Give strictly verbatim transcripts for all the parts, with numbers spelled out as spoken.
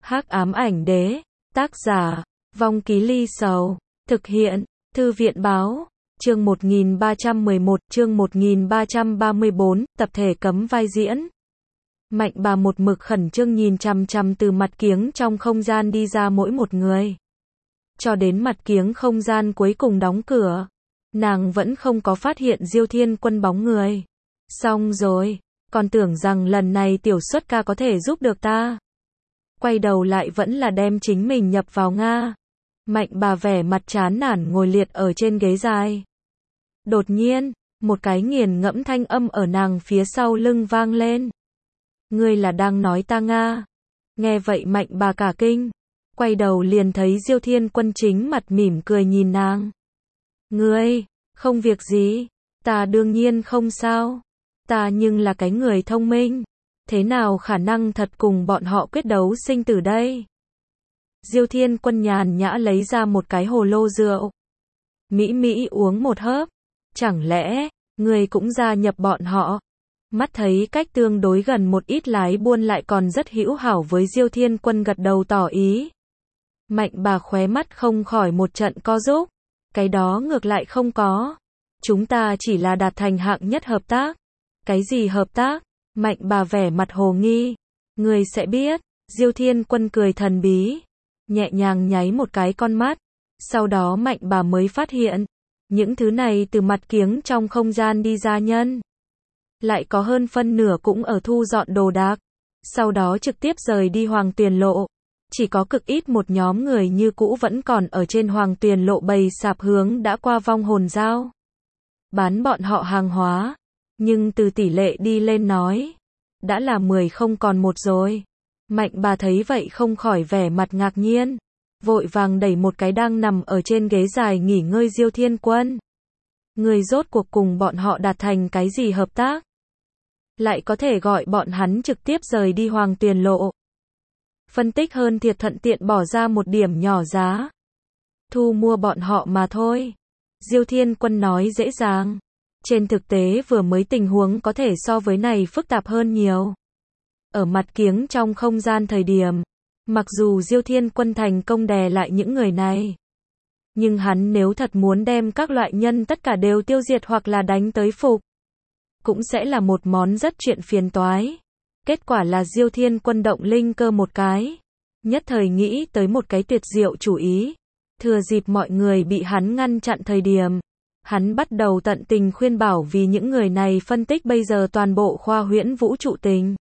Hắc ám ảnh đế, tác giả, Vong Ký Ly Sầu, thực hiện, Thư viện báo, chương một nghìn ba trăm mười một, chương một nghìn ba trăm ba mươi bốn, tập thể cấm vai diễn. Mạnh bà một mực khẩn trương nhìn chằm chằm từ mặt kiếng trong không gian đi ra mỗi một người. Cho đến mặt kiếng không gian cuối cùng đóng cửa, nàng vẫn không có phát hiện Diêu Thiên Quân bóng người. Xong rồi, còn tưởng rằng lần này tiểu xuất ca có thể giúp được ta. Quay đầu lại vẫn là đem chính mình nhập vào Nga. Mạnh bà vẻ mặt chán nản ngồi liệt ở trên ghế dài. Đột nhiên, một cái nghiền ngẫm thanh âm ở nàng phía sau lưng vang lên. Ngươi là đang nói ta Nga? Nghe vậy mạnh bà cả kinh. Quay đầu liền thấy Diêu Thiên Quân chính mặt mỉm cười nhìn nàng. Ngươi, không việc gì, ta đương nhiên không sao. Ta nhưng là cái người thông minh. Thế nào khả năng thật cùng bọn họ quyết đấu sinh tử đây? Diêu Thiên Quân nhàn nhã lấy ra một cái hồ lô rượu. Mỹ Mỹ uống một hớp. Chẳng lẽ, ngươi cũng gia nhập bọn họ? Mắt thấy cách tương đối gần một ít lái buôn lại còn rất hữu hảo với Diêu Thiên Quân gật đầu tỏ ý. Mạnh bà khóe mắt không khỏi một trận co rúm. Cái đó ngược lại không có. Chúng ta chỉ là đạt thành hạng nhất hợp tác. Cái gì hợp tác? Mạnh bà vẻ mặt hồ nghi. Người sẽ biết. Diêu Thiên Quân cười thần bí. Nhẹ nhàng nháy một cái con mắt. Sau đó mạnh bà mới phát hiện. Những thứ này từ mặt kiếng trong không gian đi ra nhân. Lại có hơn phân nửa cũng ở thu dọn đồ đạc. Sau đó trực tiếp rời đi Hoàng Tuyền Lộ. Chỉ có cực ít một nhóm người như cũ vẫn còn ở trên Hoàng Tuyền Lộ bày sạp hướng đã qua vong hồn giao. Bán bọn họ hàng hóa. Nhưng từ tỷ lệ đi lên nói. Đã là mười không còn một rồi. Mạnh bà thấy vậy không khỏi vẻ mặt ngạc nhiên. Vội vàng đẩy một cái đang nằm ở trên ghế dài nghỉ ngơi Diêu Thiên Quân. Người rốt cuộc cùng bọn họ đạt thành cái gì hợp tác? Lại có thể gọi bọn hắn trực tiếp rời đi Hoàng Tuyền Lộ. Phân tích hơn thiệt thuận tiện bỏ ra một điểm nhỏ giá. Thu mua bọn họ mà thôi. Diêu Thiên Quân nói dễ dàng. Trên thực tế vừa mới tình huống có thể so với này phức tạp hơn nhiều. Ở mặt kiếng trong không gian thời điểm, mặc dù Diêu Thiên Quân thành công đè lại những người này, nhưng hắn nếu thật muốn đem các loại nhân tất cả đều tiêu diệt hoặc là đánh tới phục, cũng sẽ là một món rất chuyện phiền toái. Kết quả là Diêu Thiên Quân động linh cơ một cái, nhất thời nghĩ tới một cái tuyệt diệu chủ ý. Thừa dịp mọi người bị hắn ngăn chặn thời điểm, hắn bắt đầu tận tình khuyên bảo vì những người này phân tích bây giờ toàn bộ khoa huyễn vũ trụ tình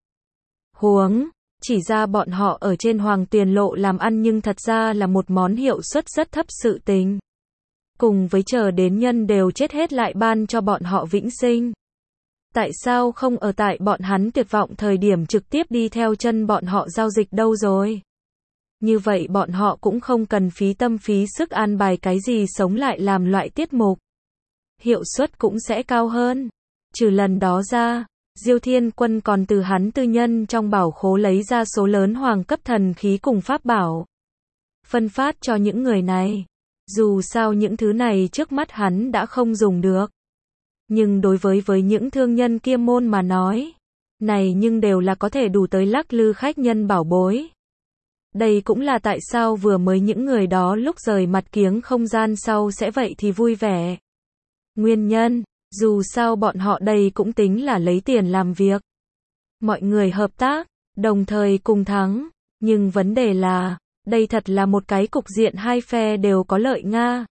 huống, chỉ ra bọn họ ở trên Hoàng Tuyền Lộ làm ăn nhưng thật ra là một món hiệu suất rất thấp sự tình. Cùng với chờ đến nhân đều chết hết lại ban cho bọn họ vĩnh sinh. Tại sao không ở tại bọn hắn tuyệt vọng thời điểm trực tiếp đi theo chân bọn họ giao dịch đâu rồi? Như vậy bọn họ cũng không cần phí tâm phí sức an bài cái gì sống lại làm loại tiết mục. Hiệu suất cũng sẽ cao hơn. Trừ lần đó ra, Diêu Thiên Quân còn từ hắn tư nhân trong bảo khố lấy ra số lớn hoàng cấp thần khí cùng pháp bảo. Phân phát cho những người này. Dù sao những thứ này trước mắt hắn đã không dùng được. Nhưng đối với với những thương nhân kia môn mà nói, này nhưng đều là có thể đủ tới lắc lư khách nhân bảo bối. Đây cũng là tại sao vừa mới những người đó lúc rời mặt kiếng không gian sau sẽ vậy thì vui vẻ. Nguyên nhân, dù sao bọn họ đây cũng tính là lấy tiền làm việc. Mọi người hợp tác, đồng thời cùng thắng, nhưng vấn đề là, đây thật là một cái cục diện hai phe đều có lợi Nga.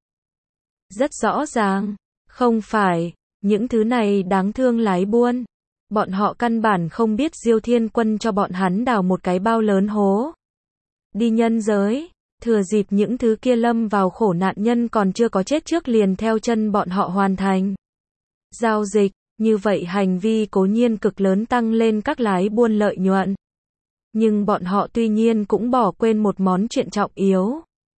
Rất rõ ràng, không phải, những thứ này đáng thương lái buôn. Bọn họ căn bản không biết Diêu Thiên Quân cho bọn hắn đào một cái bao lớn hố. Đi nhân giới, thừa dịp những thứ kia lâm vào khổ nạn nhân còn chưa có chết trước liền theo chân bọn họ hoàn thành giao dịch, như vậy hành vi cố nhiên cực lớn tăng lên các lái buôn lợi nhuận. Nhưng bọn họ tuy nhiên cũng bỏ quên một món chuyện trọng yếu.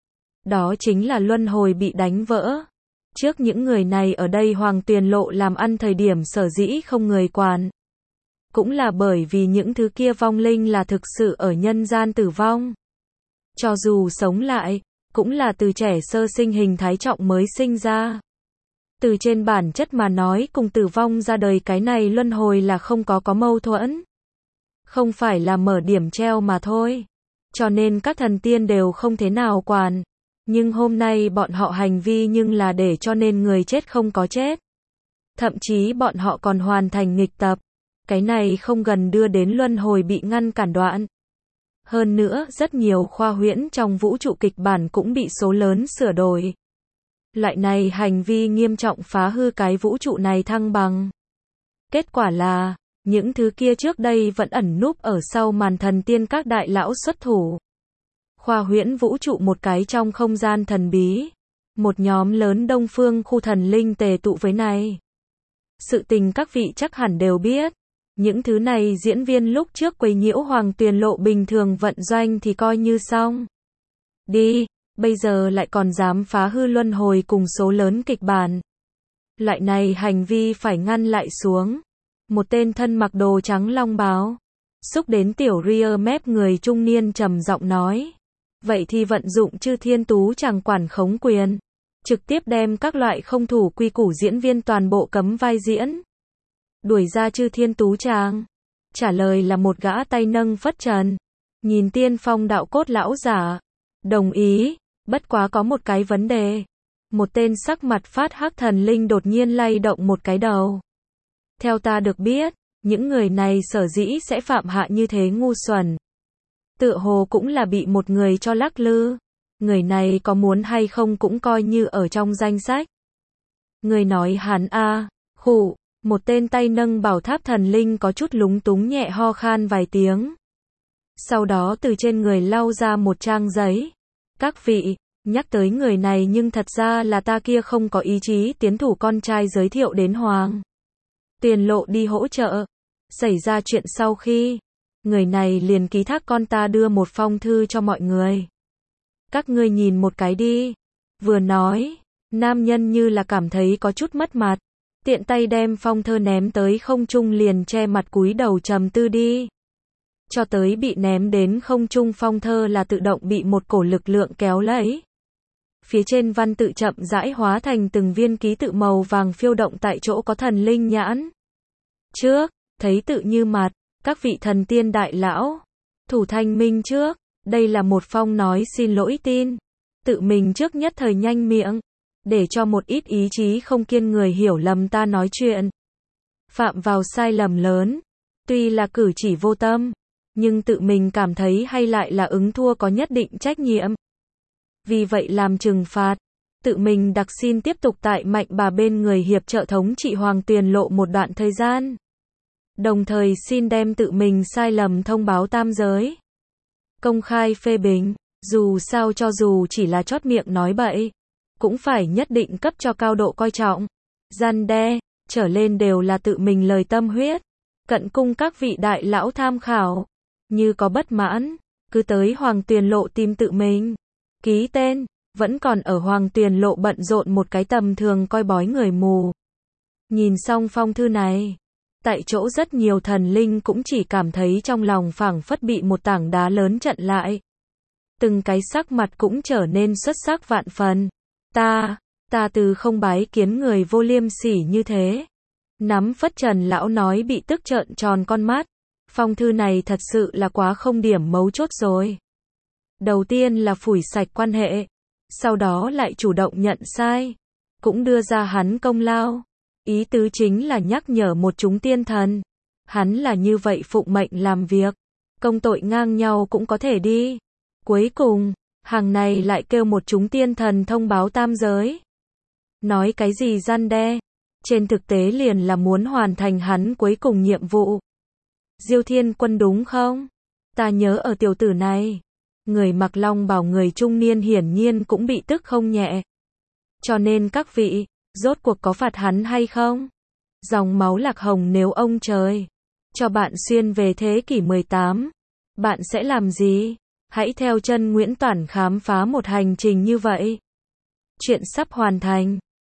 Đó chính là luân hồi bị đánh vỡ. Trước những người này ở đây Hoàng Tuyền Lộ làm ăn thời điểm sở dĩ không người quản. Cũng là bởi vì những thứ kia vong linh là thực sự ở nhân gian tử vong. Cho dù sống lại, cũng là từ trẻ sơ sinh hình thái trọng mới sinh ra. Từ trên bản chất mà nói cùng tử vong ra đời cái này luân hồi là không có có mâu thuẫn. Không phải là mở điểm treo mà thôi. cho nên các thần tiên đều không thế nào quản. Nhưng hôm nay bọn họ hành vi nhưng là để cho nên người chết không có chết. Thậm chí bọn họ còn hoàn thành nghịch tập. Cái này không gần đưa đến luân hồi bị ngăn cản đoạn. Hơn nữa, rất nhiều khoa huyễn trong vũ trụ kịch bản cũng bị số lớn sửa đổi. Loại này hành vi nghiêm trọng phá hư cái vũ trụ này thăng bằng. Kết quả là, những thứ kia trước đây vẫn ẩn núp ở sau màn thần tiên các đại lão xuất thủ. Khoa huyễn vũ trụ một cái trong không gian thần bí. Một nhóm lớn đông phương khu thần linh tề tụ với này. Sự tình các vị chắc hẳn đều biết. Những thứ này diễn viên lúc trước quấy nhiễu Hoàng Tuyền Lộ bình thường vận doanh thì coi như xong. Đi, bây giờ lại còn dám phá hư luân hồi cùng số lớn kịch bản. Loại này hành vi phải ngăn lại xuống. Một tên thân mặc đồ trắng long bào, xúc đến tiểu ria mép người trung niên trầm giọng nói. Vậy thì vận dụng chư thiên tú chẳng quản khống quyền. Trực tiếp đem các loại không thủ quy củ diễn viên toàn bộ cấm vai diễn. Đuổi ra chư thiên tú tràng. Trả lời là một gã tay nâng phất trần. Nhìn tiên phong đạo cốt lão giả. Đồng ý, bất quá có một cái vấn đề. Một tên sắc mặt phát hắc thần linh đột nhiên lay động một cái đầu. Theo ta được biết, những người này sở dĩ sẽ phạm hạ như thế ngu xuẩn. Tựa hồ cũng là bị một người cho lắc lư. Người này có muốn hay không cũng coi như ở trong danh sách. Người nói hắn a, à, khụ, một tên tay nâng bảo tháp thần linh có chút lúng túng nhẹ ho khan vài tiếng. Sau đó từ trên người lau ra một trang giấy. Các vị, nhắc tới người này nhưng thật ra là ta kia không có ý chí tiến thủ con trai giới thiệu đến Hoàng Tuyền Lộ đi hỗ trợ. Xảy ra chuyện sau khi, người này liền ký thác con ta đưa một phong thư cho mọi người. Các ngươi nhìn một cái đi. Vừa nói, nam nhân như là cảm thấy có chút mất mặt. Tiện tay đem phong thơ ném tới không trung liền che mặt cúi đầu trầm tư đi. Cho tới bị ném đến không trung phong thơ là tự động bị một cổ lực lượng kéo lấy. Phía trên văn tự chậm rãi hóa thành từng viên ký tự màu vàng phiêu động tại chỗ có thần linh nhãn. Trước, thấy tự như mặt, các vị thần tiên đại lão. Thủ thanh minh trước, đây là một phong nói xin lỗi tin. Tự mình trước nhất thời nhanh miệng. Để cho một ít ý chí không kiên người hiểu lầm ta nói chuyện. Phạm vào sai lầm lớn. Tuy là cử chỉ vô tâm. Nhưng tự mình cảm thấy hay lại là ứng thua có nhất định trách nhiệm. Vì vậy làm trừng phạt. Tự mình đặc xin tiếp tục tại Mạnh Bà bên người hiệp trợ thống trị Hoàng Tuyền Lộ một đoạn thời gian. Đồng thời xin đem tự mình sai lầm thông báo tam giới. Công khai phê bình. Dù sao cho dù chỉ là chót miệng nói bậy. Cũng phải nhất định cấp cho cao độ coi trọng. Gian đe, trở lên đều là tự mình lời tâm huyết. Cận cung các vị đại lão tham khảo. Như có bất mãn, cứ tới Hoàng Tuyền Lộ tìm tự mình. Ký tên, vẫn còn ở Hoàng Tuyền Lộ bận rộn một cái tầm thường coi bói người mù. Nhìn xong phong thư này, tại chỗ rất nhiều thần linh cũng chỉ cảm thấy trong lòng phảng phất bị một tảng đá lớn chặn lại. Từng cái sắc mặt cũng trở nên xuất sắc vạn phần. Ta, ta từ không bái kiến người vô liêm sỉ như thế. Nắm phất trần lão nói bị tức trợn tròn con mắt. Phong thư này thật sự là quá không điểm mấu chốt rồi. Đầu tiên là phủi sạch quan hệ. Sau đó lại chủ động nhận sai. Cũng đưa ra hắn công lao. Ý tứ chính là nhắc nhở một chúng tiên thần. Hắn là như vậy phụng mệnh làm việc. Công tội ngang nhau cũng có thể đi. Cuối cùng, hàng này lại kêu một chúng tiên thần thông báo tam giới. Nói cái gì răn đe. Trên thực tế liền là muốn hoàn thành hắn cuối cùng nhiệm vụ. Diêu Thiên Quân đúng không? Ta nhớ ở tiểu tử này. Người mặc long bào người trung niên hiển nhiên cũng bị tức không nhẹ. Cho nên các vị, rốt cuộc có phạt hắn hay không? Dòng máu lạc hồng nếu ông trời cho bạn xuyên về thế kỷ mười tám, bạn sẽ làm gì? Hãy theo chân Nguyễn Toản khám phá một hành trình như vậy. Chuyện sắp hoàn thành.